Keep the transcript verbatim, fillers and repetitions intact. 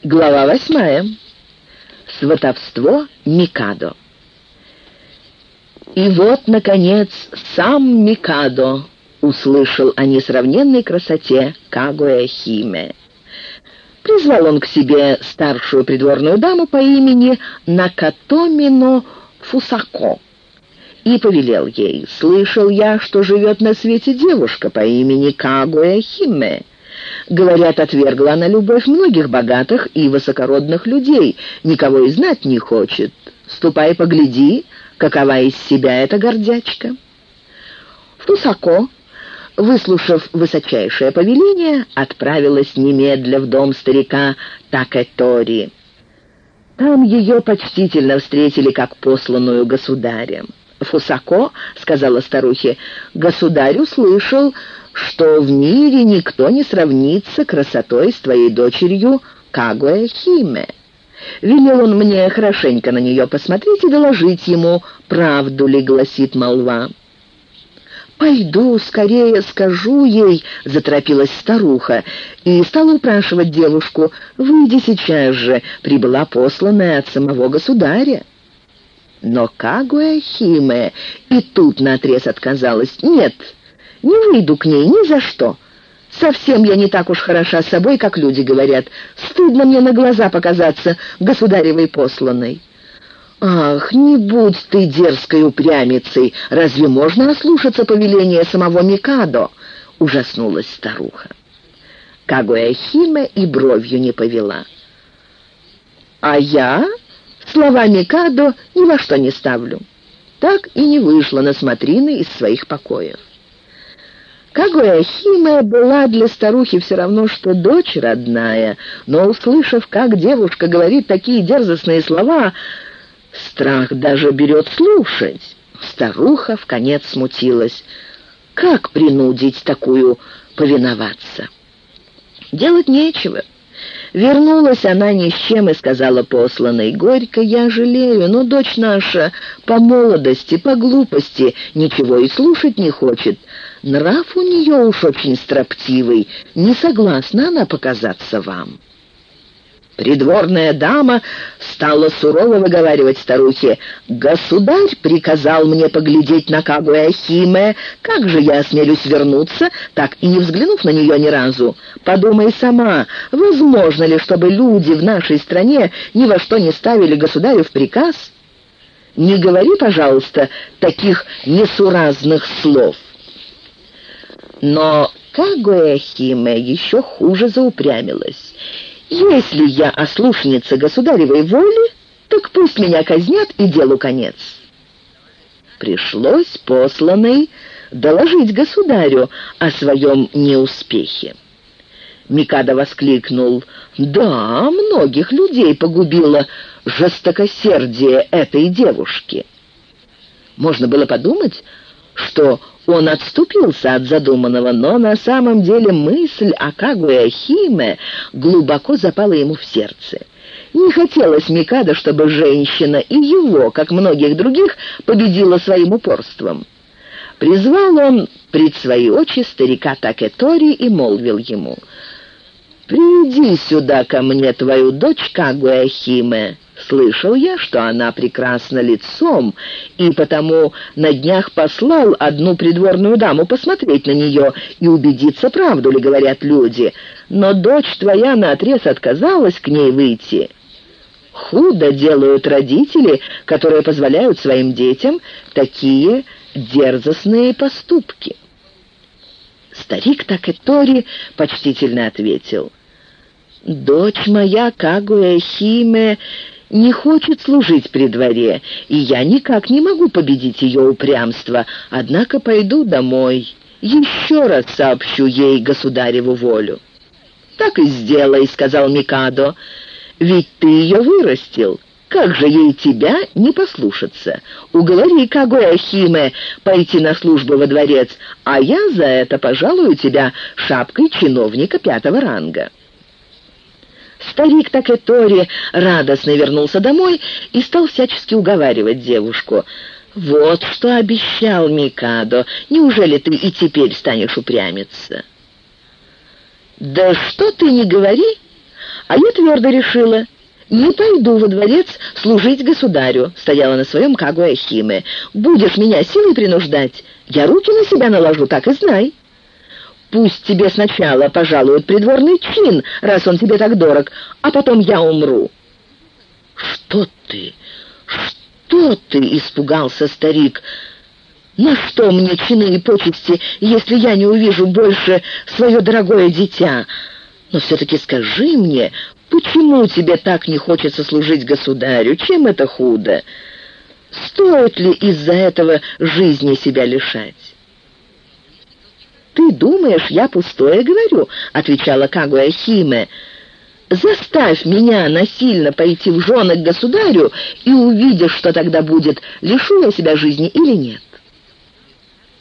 Глава восьмая. Сватовство Микадо. И вот, наконец, сам Микадо услышал о несравненной красоте Кагуэ-химе. Призвал он к себе старшую придворную даму по имени Накатомино Фусако и повелел ей: «Слышал я, что живет на свете девушка по имени Кагуэ-химе. Говорят, отвергла она любовь многих богатых и высокородных людей, никого и знать не хочет. Ступай, погляди, какова из себя эта гордячка». Фусако, выслушав высочайшее повеление, отправилась немедля в дом старика Такэтори. Там ее почтительно встретили как посланную государем. «Фусако, — сказала старухе, — государь услышал, что в мире никто не сравнится красотой с твоей дочерью Кагуэ-химе. Велел он мне хорошенько на нее посмотреть и доложить ему, правду ли гласит молва». «Пойду, скорее скажу ей», — заторопилась старуха, и стала упрашивать девушку: «Выйди сейчас же, прибыла посланная от самого государя». Но Кагуэ-химе и тут наотрез отказалась: «Нет, не выйду к ней ни за что. Совсем я не так уж хороша собой, как люди говорят. Стыдно мне на глаза показаться государевой посланной». «Ах, не будь ты дерзкой упрямицей! Разве можно ослушаться повеления самого Микадо?» — ужаснулась старуха. Кагуэ-химе и бровью не повела. «А я слова Микадо ни во что не ставлю». Так и не вышла на смотрины из своих покоев. Кагуэ-химе была для старухи все равно, что дочь родная, но, услышав, как девушка говорит такие дерзостные слова, страх даже берет слушать. Старуха вконец смутилась. Как принудить такую повиноваться? Делать нечего. Вернулась она ни с чем и сказала посланной: «Горько я жалею, но дочь наша по молодости, по глупости ничего и слушать не хочет. Нрав у нее уж очень строптивый, не согласна она показаться вам». Придворная дама стала сурово выговаривать старухе: «Государь приказал мне поглядеть на Кагуэ-химе. Как же я осмелюсь вернуться, так и не взглянув на нее ни разу? Подумай сама, возможно ли, чтобы люди в нашей стране ни во что не ставили государю в приказ? Не говори, пожалуйста, таких несуразных слов». Но Кагуэ-химе еще хуже заупрямилась. «Если я ослушница государевой воли, так пусть меня казнят и делу конец». Пришлось посланной доложить государю о своем неуспехе. Микадо воскликнул: «Да, многих людей погубило жестокосердие этой девушки». Можно было подумать, что он отступился от задуманного, но на самом деле мысль о Кагуэ-химе глубоко запала ему в сердце. Не хотелось Микадо, чтобы женщина и его, как многих других, победила своим упорством. Призвал он пред свои очи старика Такэтори и молвил ему: «Приди сюда ко мне твою дочь Кагуэ-химе. Слышал я, что она прекрасна лицом, и потому на днях послал одну придворную даму посмотреть на нее и убедиться, правду ли говорят люди. Но дочь твоя наотрез отказалась к ней выйти. Худо делают родители, которые позволяют своим детям такие дерзостные поступки». Старик Такэтори почтительно ответил: «Дочь моя Кагуэ-химе не хочет служить при дворе, и я никак не могу победить ее упрямство, однако пойду домой, еще раз сообщу ей государеву волю». «Так и сделай», — сказал Микадо, — «ведь ты ее вырастил. Как же ей тебя не послушаться? Уговори Кагуэ-химе пойти на службу во дворец, а я за это пожалую тебя шапкой чиновника пятого ранга». Старик Такэтори радостно вернулся домой и стал всячески уговаривать девушку: «Вот что обещал Микадо, неужели ты и теперь станешь упрямиться?» «Да что ты не говори, А я твердо решила: не пойду во дворец служить государю, стояла на своем Кагуя-Химе. Будешь меня силой принуждать, я руки на себя наложу, так и знай. Пусть тебе сначала пожалуют придворный чин, раз он тебе так дорог, а потом я умру». «Что ты? Что ты?» — испугался старик. «На что мне чины и почести, если я не увижу больше свое дорогое дитя? Но все-таки скажи мне, почему тебе так не хочется служить государю? Чем это худо? Стоит ли из-за этого жизни себя лишать?» «Ты думаешь, я пустое говорю?» — отвечала Кагуя-Химе. «Заставь меня насильно пойти в жены к государю, и увидишь, что тогда будет, лишу я себя жизни или нет».